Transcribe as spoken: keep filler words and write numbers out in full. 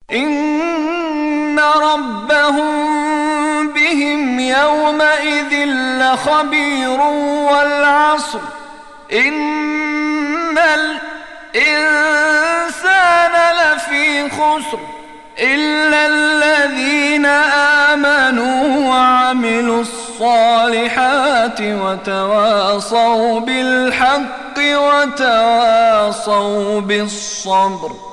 إن ربهم بهم يومئذ لخبير والعصر إن الإنسان لفي خسر إلا الذين آمنوا وعملوا الصالحات وتواصوا بالحق وتواصوا بالصبر.